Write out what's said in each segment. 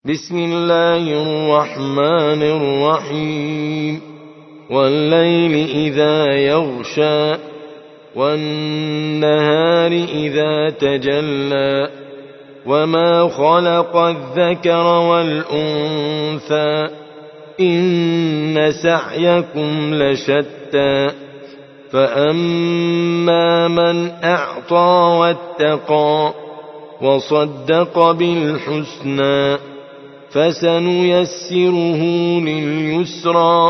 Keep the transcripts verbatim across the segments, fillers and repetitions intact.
بسم الله الرحمن الرحيم والليل إذا يغشى والنهار إذا تجلى وما خلق الذكر والأنثى إن سعيكم لشتى فأما من أعطى واتقى وصدق بالحسنى فسنيسره لليسرى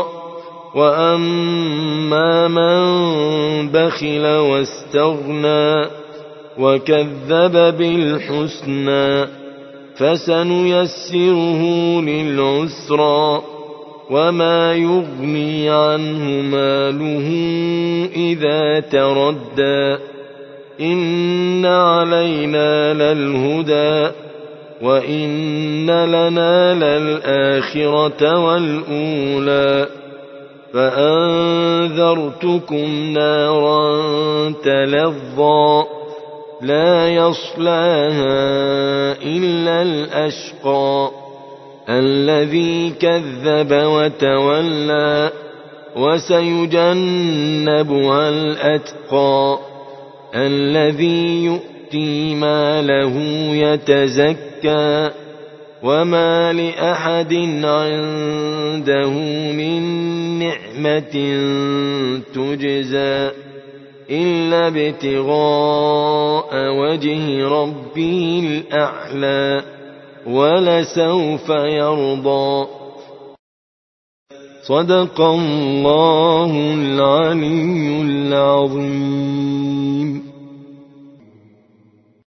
وأما من بخل واستغنى وكذب بالحسنى فسنيسره للعسرى وما يغني عنه ماله إذا تردى إن علينا للهدى وإن لنا للآخرة والأولى فأنذرتكم نارا تلظى لا يصلاها إلا الأشقى الذي كذب وتولى وسيجنبها الأتقى الذي يؤتي ماله يتزكى وما لأحد عنده من نعمة تجزى إلا ابتغاء وجه ربه الأعلى ولسوف يرضى. صدق الله العلي العظيم.